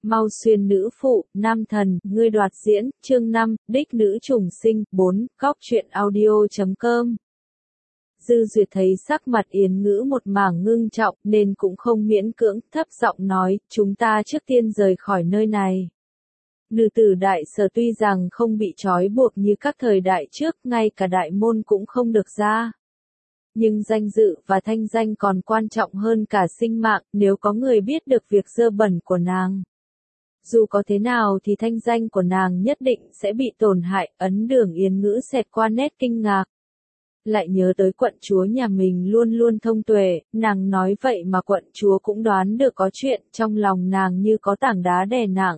Mau xuyên nữ phụ, nam thần, ngươi đoạt diễn, chương 5, đích nữ trùng sinh, 4, góc truyện audio.com. Dư Duyệt thấy sắc mặt Yến Ngữ một mảng ngưng trọng nên cũng không miễn cưỡng, thấp giọng nói, chúng ta trước tiên rời khỏi nơi này. Nữ tử đại sở tuy rằng không bị trói buộc như các thời đại trước, ngay cả đại môn cũng không được ra. Nhưng danh dự và thanh danh còn quan trọng hơn cả sinh mạng, nếu có người biết được việc dơ bẩn của nàng. Dù có thế nào thì thanh danh của nàng nhất định sẽ bị tổn hại, ấn Đường Yến Ngữ xẹt qua nét kinh ngạc. Lại nhớ tới quận chúa nhà mình luôn luôn thông tuệ, nàng nói vậy mà quận chúa cũng đoán được có chuyện, trong lòng nàng như có tảng đá đè nặng.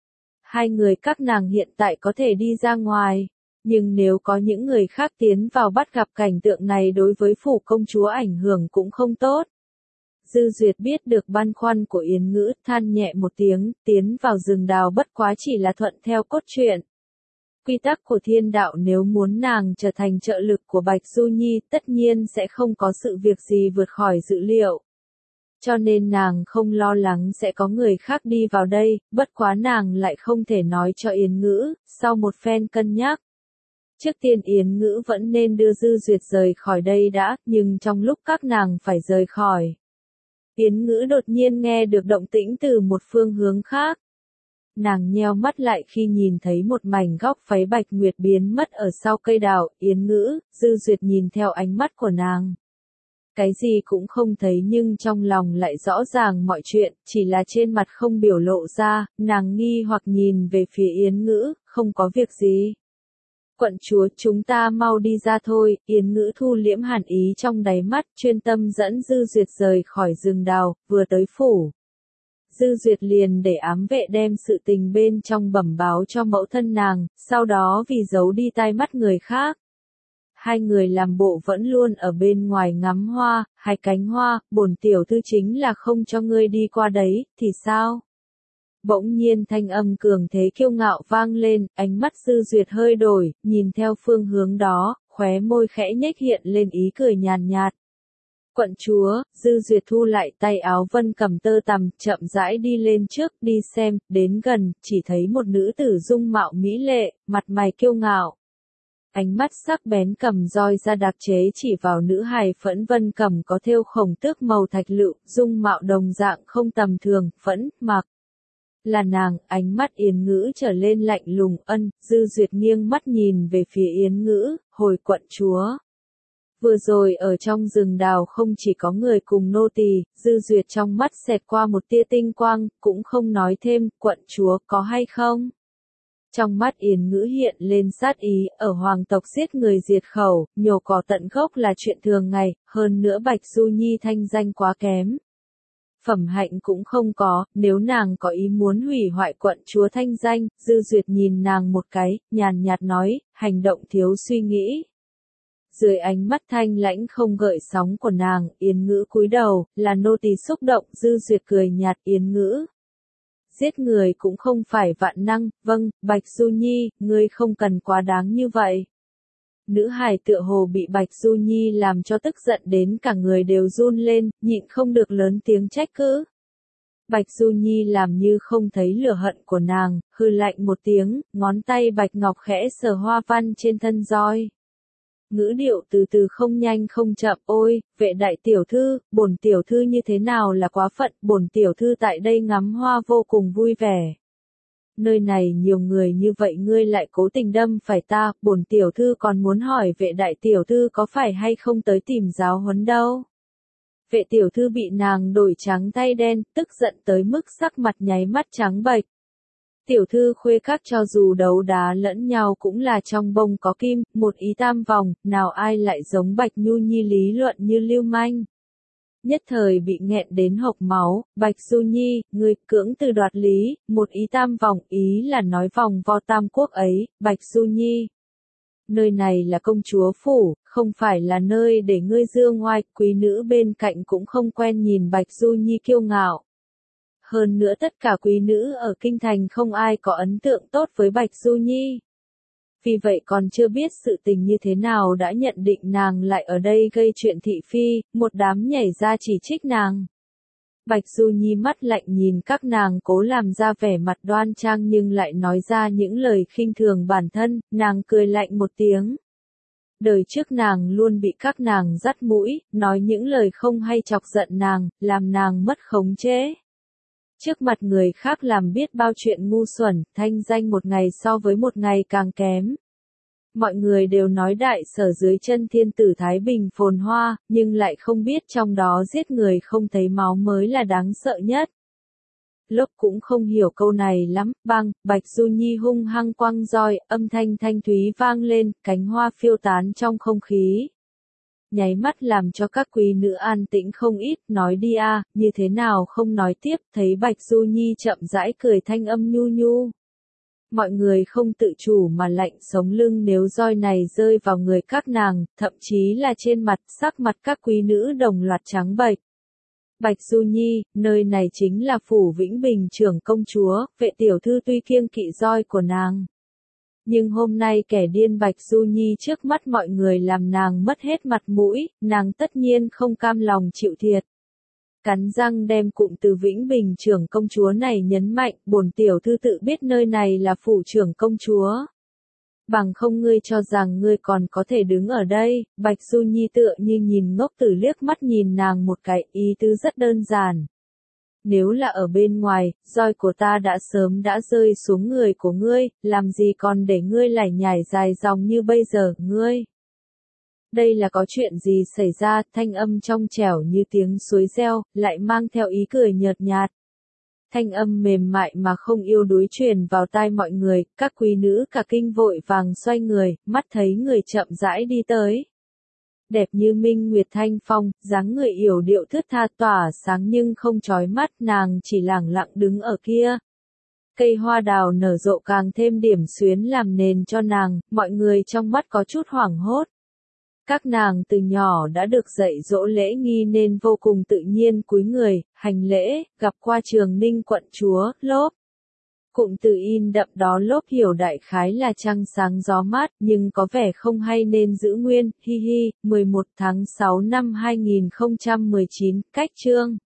Hai người các nàng hiện tại có thể đi ra ngoài, nhưng nếu có những người khác tiến vào bắt gặp cảnh tượng này đối với phủ công chúa ảnh hưởng cũng không tốt. Dư Duyệt biết được băn khoăn của Yến Ngữ, than nhẹ một tiếng, tiến vào rừng đào bất quá chỉ là thuận theo cốt truyện. Quy tắc của thiên đạo nếu muốn nàng trở thành trợ lực của Bạch Du Nhi tất nhiên sẽ không có sự việc gì vượt khỏi dự liệu. Cho nên nàng không lo lắng sẽ có người khác đi vào đây, bất quá nàng lại không thể nói cho Yến Ngữ, sau một phen cân nhắc. Trước tiên Yến Ngữ vẫn nên đưa Dư Duyệt rời khỏi đây đã, nhưng trong lúc các nàng phải rời khỏi. Yến Ngữ đột nhiên nghe được động tĩnh từ một phương hướng khác. Nàng nheo mắt lại khi nhìn thấy một mảnh góc váy bạch nguyệt biến mất ở sau cây đào. Yến Ngữ, Dư Duyệt nhìn theo ánh mắt của nàng. Cái gì cũng không thấy nhưng trong lòng lại rõ ràng mọi chuyện, chỉ là trên mặt không biểu lộ ra, nàng nghi hoặc nhìn về phía Yến Ngữ, không có việc gì. Quận chúa, chúng ta mau đi ra thôi. Yến Ngữ thu liễm hàn ý trong đáy mắt, chuyên tâm dẫn Dư Duyệt rời khỏi rừng đào, vừa tới phủ. Dư Duyệt liền để ám vệ đem sự tình bên trong bẩm báo cho mẫu thân nàng, sau đó vì giấu đi tai mắt người khác. Hai người làm bộ vẫn luôn ở bên ngoài ngắm hoa, hai cánh hoa, bổn tiểu thư chính là không cho ngươi đi qua đấy, thì sao? Bỗng nhiên thanh âm cường thế kiêu ngạo vang lên, ánh mắt Dư Duyệt hơi đổi, nhìn theo phương hướng đó, khóe môi khẽ nhếch hiện lên ý cười nhàn nhạt. Quận chúa, Dư Duyệt thu lại tay áo vân cầm tơ tằm, chậm rãi đi lên trước, đi xem, đến gần, chỉ thấy một nữ tử dung mạo mỹ lệ, mặt mày kiêu ngạo. Ánh mắt sắc bén cầm roi ra đặc chế chỉ vào nữ hài Phẫn Vân cầm có thêu khổng tước màu thạch lựu, dung mạo đồng dạng không tầm thường, Phẫn, mặc. Là nàng, ánh mắt Yến Ngữ trở lên lạnh lùng, Dư Duyệt nghiêng mắt nhìn về phía Yến Ngữ, hồi quận chúa. Vừa rồi ở trong rừng đào không chỉ có người cùng nô tỳ, Dư Duyệt trong mắt xẹt qua một tia tinh quang, cũng không nói thêm, quận chúa có hay không? Trong mắt Yến Ngữ hiện lên sát ý, ở hoàng tộc giết người diệt khẩu, nhổ cỏ tận gốc là chuyện thường ngày, hơn nữa Bạch Du Nhi thanh danh quá kém. Phẩm hạnh cũng không có, nếu nàng có ý muốn hủy hoại quận chúa thanh danh, Dư Duyệt nhìn nàng một cái, nhàn nhạt nói, hành động thiếu suy nghĩ. Dưới ánh mắt thanh lãnh không gợn sóng của nàng, Yến Ngữ cúi đầu, là nô tỳ xúc động, Dư Duyệt cười nhạt. Yến Ngữ. Giết người cũng không phải vạn năng, vâng, Bạch Du Nhi, ngươi không cần quá đáng như vậy. Nữ hài tựa hồ bị Bạch Du Nhi làm cho tức giận đến cả người đều run lên, nhịn không được lớn tiếng trách cứ. Bạch Du Nhi làm như không thấy lửa hận của nàng, hừ lạnh một tiếng, ngón tay bạch ngọc khẽ sờ hoa văn trên thân roi. Ngữ điệu từ từ không nhanh không chậm, ôi, vệ đại tiểu thư, bổn tiểu thư như thế nào là quá phận, bổn tiểu thư tại đây ngắm hoa vô cùng vui vẻ. Nơi này nhiều người như vậy ngươi lại cố tình đâm phải ta, bổn tiểu thư còn muốn hỏi vệ đại tiểu thư có phải hay không tới tìm giáo huấn đâu. Vệ tiểu thư bị nàng đổi trắng thay đen, tức giận tới mức sắc mặt nháy mắt trắng bệch. Tiểu thư khuê các cho dù đấu đá lẫn nhau cũng là trong bông có kim, một ý tam vòng, nào ai lại giống Bạch Nhu Nhi lý luận như lưu manh. Nhất thời bị nghẹn đến hộc máu, Bạch Du Nhi, ngươi cưỡng từ đoạt lý, một ý tam vòng, ý là nói vòng vo tam quốc ấy, Bạch Du Nhi. Nơi này là công chúa phủ, không phải là nơi để ngươi dương ngoai, quý nữ bên cạnh cũng không quen nhìn Bạch Du Nhi kiêu ngạo. Hơn nữa tất cả quý nữ ở kinh thành không ai có ấn tượng tốt với Bạch Du Nhi. Vì vậy còn chưa biết sự tình như thế nào đã nhận định nàng lại ở đây gây chuyện thị phi, một đám nhảy ra chỉ trích nàng. Bạch Du Nhi mắt lạnh nhìn các nàng cố làm ra vẻ mặt đoan trang nhưng lại nói ra những lời khinh thường bản thân, nàng cười lạnh một tiếng. Đời trước nàng luôn bị các nàng dắt mũi, nói những lời không hay chọc giận nàng, làm nàng mất khống chế. Trước mặt người khác làm biết bao chuyện ngu xuẩn, thanh danh một ngày so với một ngày càng kém. Mọi người đều nói đại sở dưới chân thiên tử Thái Bình phồn hoa, nhưng lại không biết trong đó giết người không thấy máu mới là đáng sợ nhất. Lốp cũng không hiểu câu này lắm, bang, Bạch Du Nhi hung hăng quăng roi, âm thanh thanh thúy vang lên, cánh hoa phiêu tán trong không khí. Nháy mắt làm cho các quý nữ an tĩnh không ít, nói đi a, như thế nào không nói tiếp, thấy Bạch Du Nhi chậm rãi cười thanh âm nhu nhu. Mọi người không tự chủ mà lạnh sống lưng nếu roi này rơi vào người các nàng, thậm chí là trên mặt, sắc mặt các quý nữ đồng loạt trắng bệch. Bạch Du Nhi, nơi này chính là phủ Vĩnh Bình trưởng công chúa, vệ tiểu thư tuy kiêng kỵ roi của nàng. Nhưng hôm nay kẻ điên Bạch Du Nhi trước mắt mọi người làm nàng mất hết mặt mũi, nàng tất nhiên không cam lòng chịu thiệt. Cắn răng đem cụm từ Vĩnh Bình trưởng công chúa này nhấn mạnh, bổn tiểu thư tự biết nơi này là phủ trưởng công chúa. Bằng không ngươi cho rằng ngươi còn có thể đứng ở đây, Bạch Du Nhi tựa như nhìn ngốc tử liếc mắt nhìn nàng một cái, ý tứ rất đơn giản. Nếu là ở bên ngoài, roi của ta đã sớm đã rơi xuống người của ngươi, làm gì còn để ngươi lải nhải dài dòng như bây giờ, ngươi. Đây là có chuyện gì xảy ra, thanh âm trong trẻo như tiếng suối reo, lại mang theo ý cười nhợt nhạt. Thanh âm mềm mại mà không yếu đuối truyền vào tai mọi người, các quý nữ cả kinh vội vàng xoay người, mắt thấy người chậm rãi đi tới. Đẹp như minh nguyệt thanh phong, dáng người yểu điệu thướt tha tỏa sáng nhưng không chói mắt, nàng chỉ lẳng lặng đứng ở kia. Cây hoa đào nở rộ càng thêm điểm xuyến làm nền cho nàng, mọi người trong mắt có chút hoảng hốt. Các nàng từ nhỏ đã được dạy dỗ lễ nghi nên vô cùng tự nhiên cúi người, hành lễ, gặp qua Trường Ninh quận chúa, Lốp. Cụm từ in đậm đó Lốp hiểu đại khái là trăng sáng gió mát, nhưng có vẻ không hay nên giữ nguyên, hi hi, 11 tháng 6 năm 2019, cách chương.